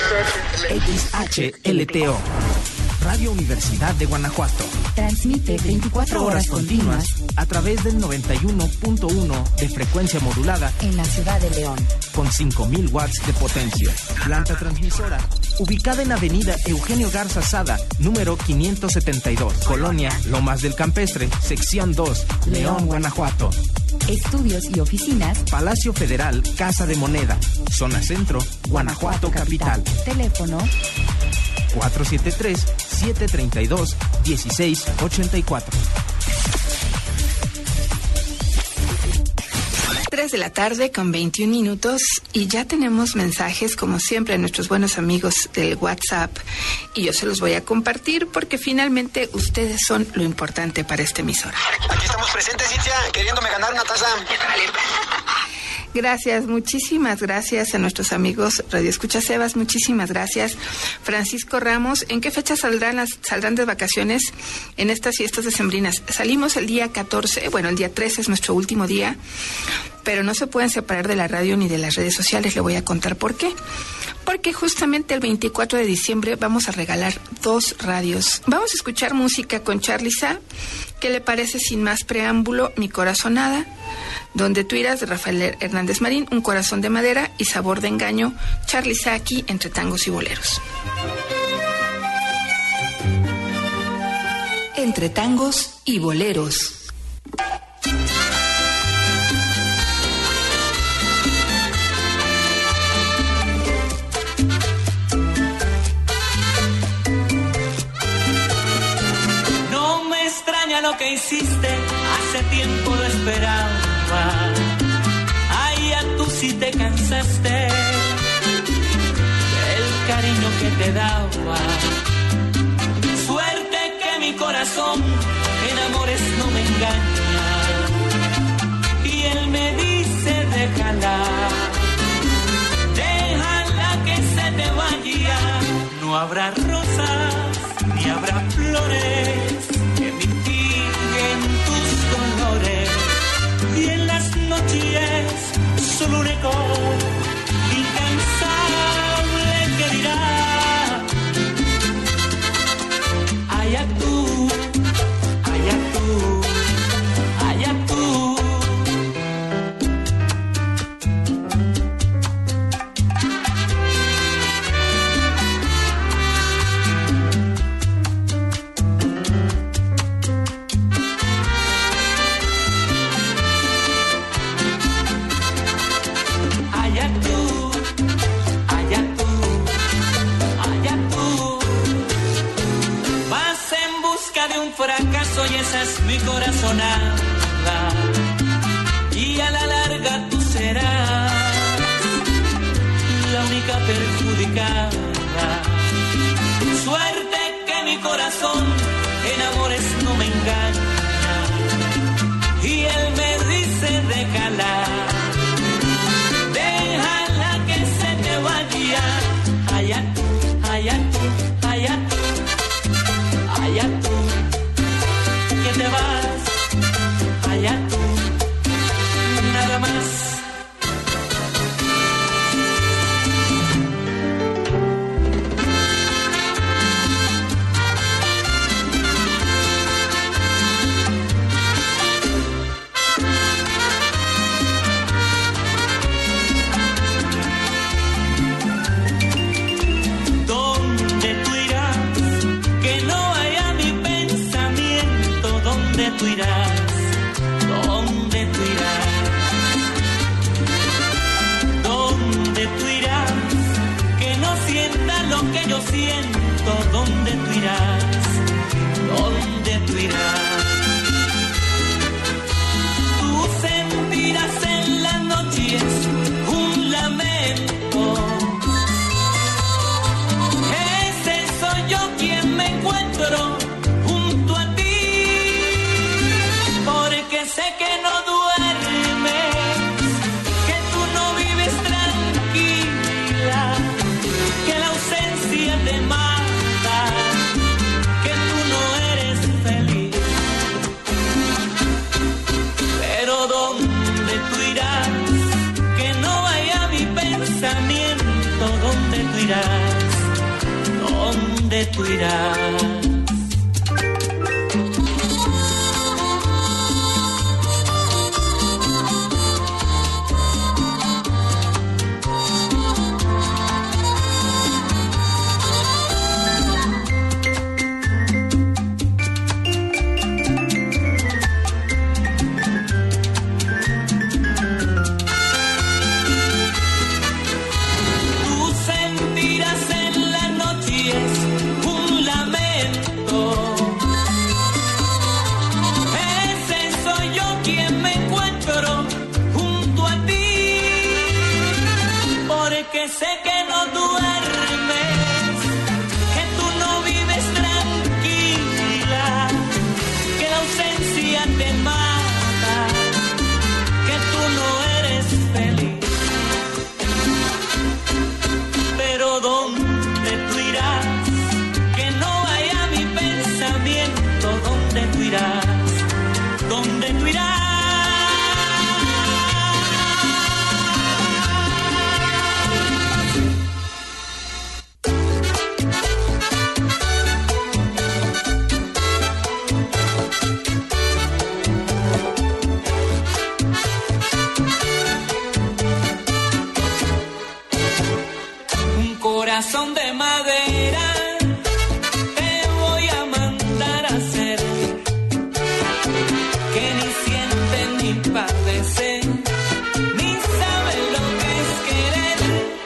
XHLTO, Radio Universidad de Guanajuato. Transmite 24 horas continuas a través del 91.1 de frecuencia modulada en la ciudad de León, con 5,000 watts de potencia. Planta transmisora ubicada en Avenida Eugenio Garza Sada, número 572, Colonia Lomas del Campestre, sección 2, León, Guanajuato. Estudios y oficinas: Palacio Federal, Casa de Moneda, Zona Centro, Guanajuato Capital. Teléfono 473-732-1684. 3 de la tarde con 21 minutos y ya tenemos mensajes, como siempre, de nuestros buenos amigos del WhatsApp, y yo se los voy a compartir porque finalmente ustedes son lo importante para esta emisora. Aquí estamos presentes, Cintia, queriéndome ganar una taza. Gracias, muchísimas gracias a nuestros amigos Radio Escucha Sebas, muchísimas gracias. Francisco Ramos, ¿en qué fecha saldrán de vacaciones en estas fiestas decembrinas? Salimos el día 14, bueno, el día 13 es nuestro último día, pero no se pueden separar de la radio ni de las redes sociales. Le voy a contar por qué. Porque justamente el 24 de diciembre vamos a regalar 2 radios. Vamos a escuchar música con Charly Sa. ¿Qué le parece, sin más preámbulo, Mi Corazonada? Donde tú irás, de Rafael Hernández Marín, Un Corazón de Madera y Sabor de Engaño. Charly Sa aquí, entre tangos y boleros. Entre tangos y boleros. Lo que hiciste, hace tiempo lo esperaba. Ay, ya tú sí te cansaste del cariño que te daba. Suerte que mi corazón en amores no me engaña. Y él me dice déjala que se te vaya. No habrá rosas ni habrá flores que mitiguen tus dolores, y en las noches solo un eco incansable que dirá allá tú, allá tú, allá tú. Fracaso y esa es mi corazonada, y a la larga tú serás la única perjudicada. Suerte que mi corazón en amores no me engaña, y él me dice déjala que se te vaya. Allá tú, allá tú, allá tú, allá tú. Te vas, allá tú, nada más. ¿Dónde tú irás? Que no haya mi pensamiento. ¿Dónde tú irás? ¿Dónde tú irás? ¿Dónde tú irás? Que no sienta lo que yo siento. ¿Dónde tú irás? ¿Dónde tú irás? Tú sentirás en las noches un lamento. Ese soy yo quien me encuentro junto a ti. Sé que no duermes, que tú no vives tranquila, que la ausencia te mata, que tú no eres feliz. Pero ¿dónde tú irás? Que no vaya mi pensamiento. ¿Dónde tú irás? ¿dónde tú irás? Corazón de madera te voy a mandar a hacer, que ni siente ni padece, ni sabe lo que es querer.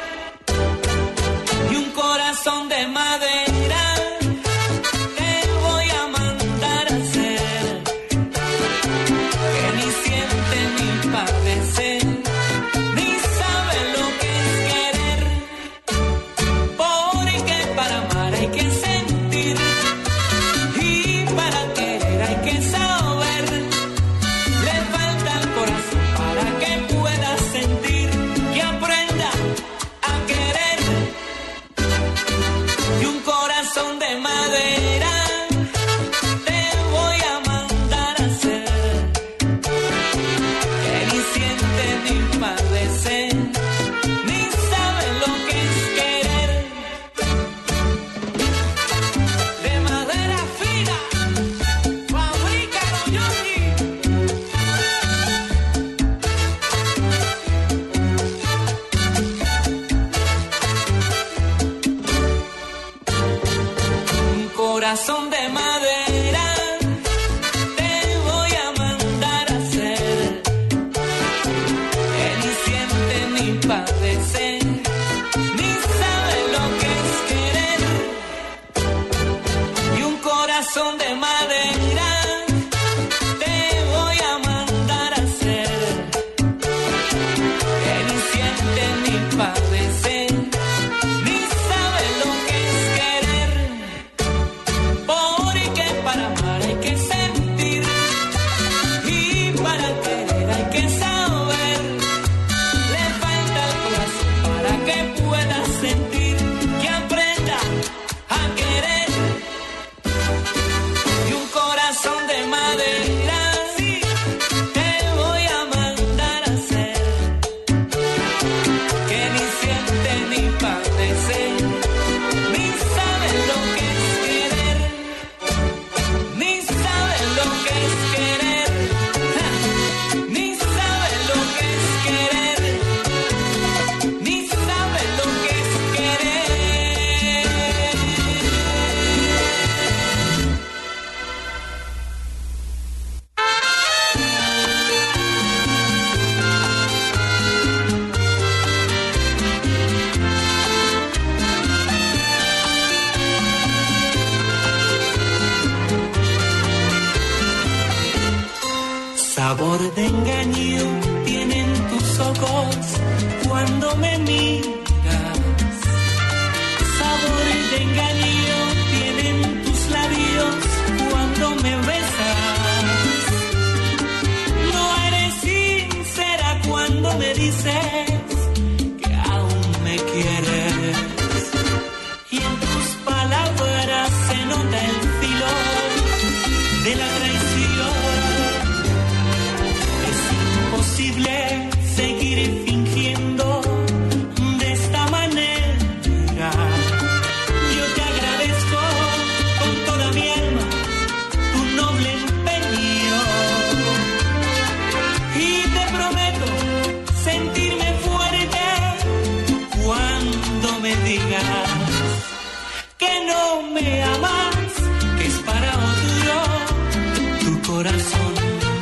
Y un corazón de madera te voy a mandar a hacer, que ni siente ni padece. Corazón de madera te voy a mandar a hacer, que ni siente ni padece, ni sabe lo que es querer. Y un corazón de madera te voy a mandar a hacer, que ni siente ni padece. Sabor de engaño tienen tus ojos cuando me miras. Sabor de engaño tienen tus labios cuando me besas. No eres sincera cuando me dices que aún me quieres. Y en tus palabras se nota el filo de la traición. Seguir fingiendo de esta manera. Yo te agradezco cuando me digas que no me amas, que es para otro tu corazón.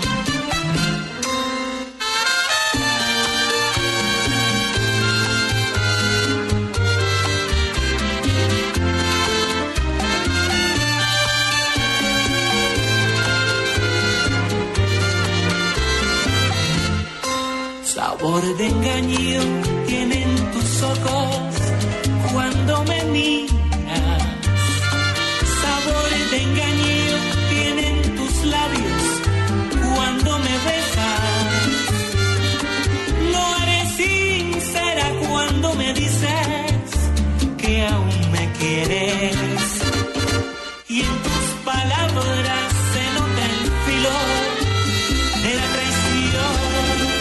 Sabor de engaño tienen tus ojos cuando me miras. Sabor de engaño tienen tus labios cuando me besas. No eres sincera cuando me dices que aún me quieres. Y en tus palabras se nota el filo de la traición.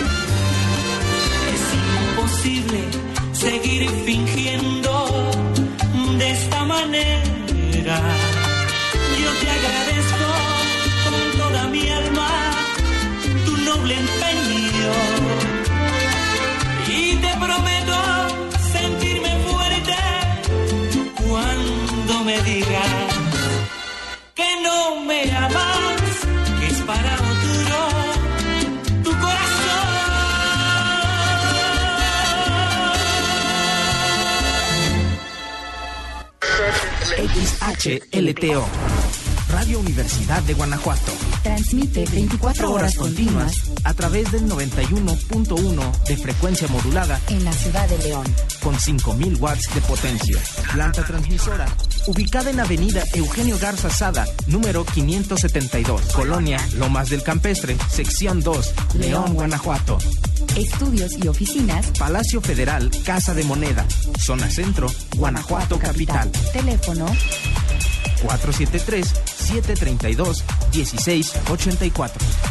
Seguir fingiendo de esta manera. Yo te agradezco con toda mi alma tu noble empeño y te prometo sentirme fuerte cuando me digas que no me amas, que es para otro tu corazón. XHLTO, Radio Universidad de Guanajuato. Transmite 24 horas continuas a través del 91.1 de frecuencia modulada en la ciudad de León. Con 5000 watts de potencia. Planta transmisora ubicada en Avenida Eugenio Garza Sada, número 572, Colonia Lomas del Campestre, sección 2, León, Guanajuato. Estudios y oficinas Palacio Federal, Casa de Moneda, Zona Centro, Guanajuato Capital. Teléfono 473-732-1684.